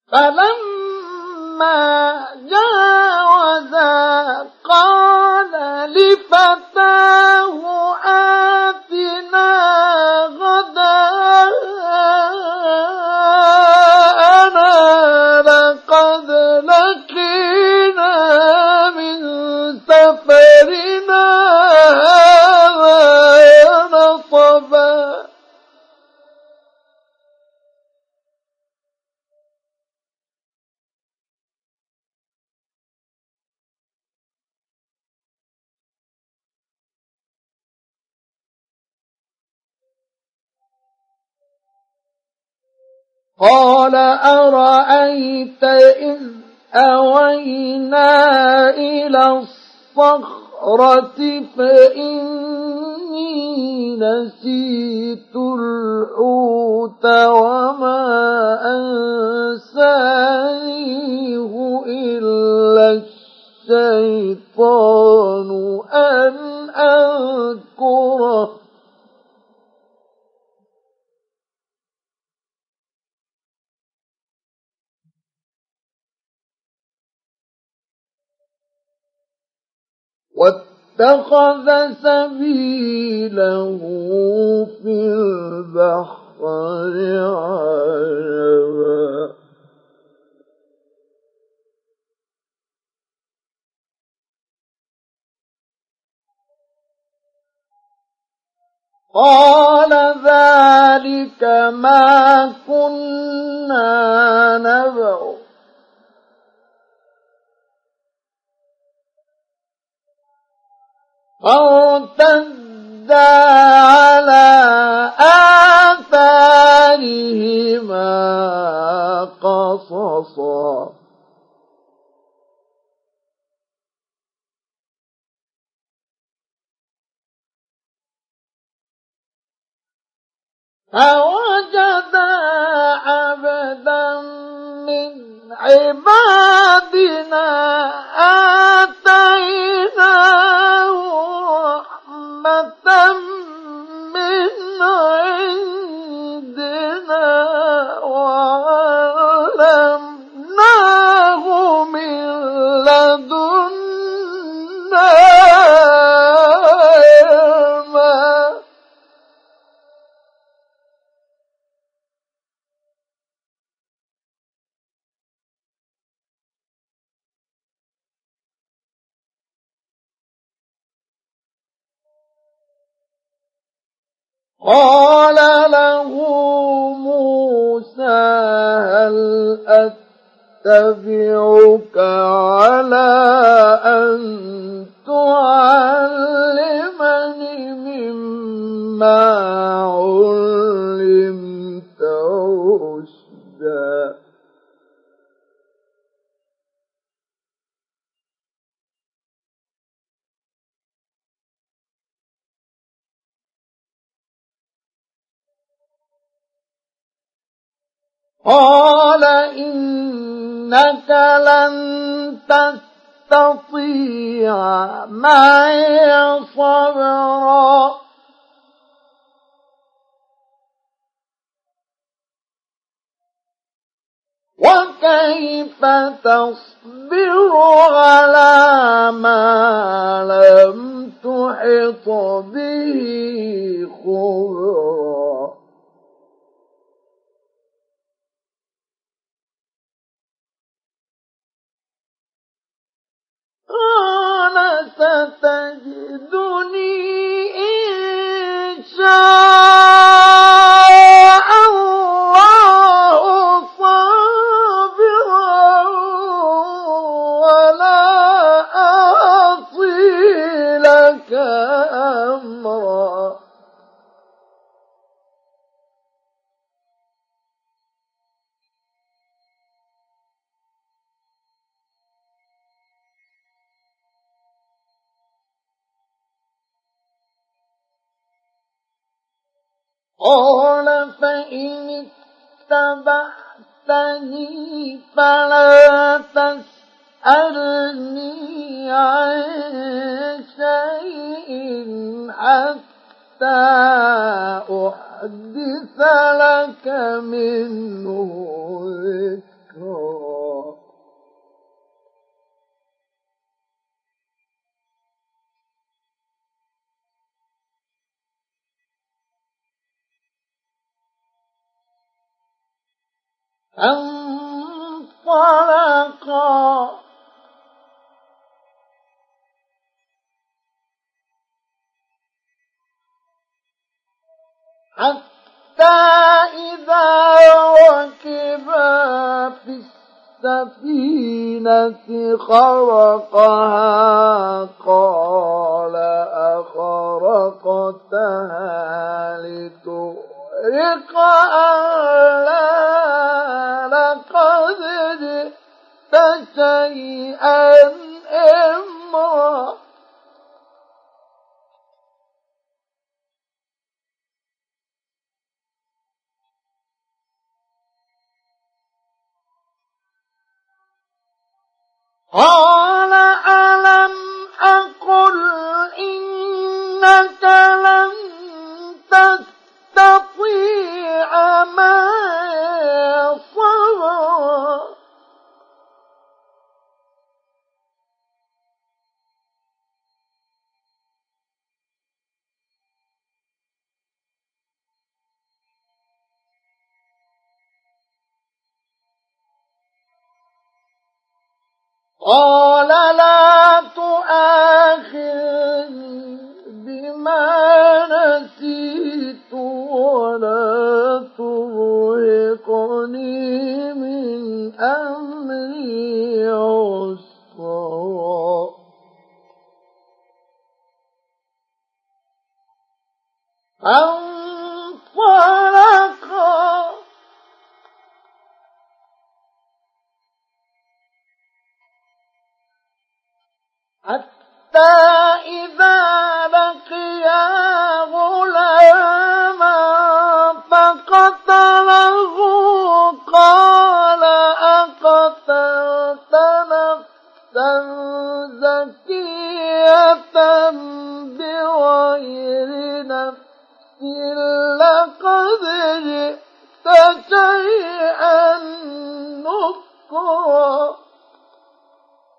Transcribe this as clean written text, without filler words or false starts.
فلما جاوزا قال لفتاه آتنا غداءنا لقد لقينا من سفرنا هذا نصبا. قال أرأيت إذ أوينا إلى الصخرة فإني نسيت الحوت وما أنسانيه إلا الشيطان أن أذكره. واتخذ سبيله في البحر عجبا. قال ذلك ما كنا نبغ فارتدا على آثارهما قصصا. فوجدا عبدا من عبادنا آتيناه رحمة من عندنا وعلمناه من لدنا علما. قال له موسى هل أتبعك على أن تعلمني مما علمت رشدا. قال إنك لن تستطيع معي صبرا وكيف تصبر على ما لم تحط به خبرا. قال ستجدني إن شاء الله صابرا ولا أعصي لك أمرا. قال فإن اتبعتني فلا تسألني عن شيء حتى أحدث لك منه ذكرا. فانطلقا حتى إذا ركبا في السفينة خرقها قال أخرقتها لتغرق أهلها لقد جئت شيئا إمرا قال ألم أقل إنك لن تستطيع معي صبرا قال لا تؤاخذني بما نسيت ولا ترهقني من أمري عسرا فانطلقا حتى إذا لقيا غلاما فقتله قال أقتلت نفسا زكية بغير نفس لقد جئت شيئا نكرا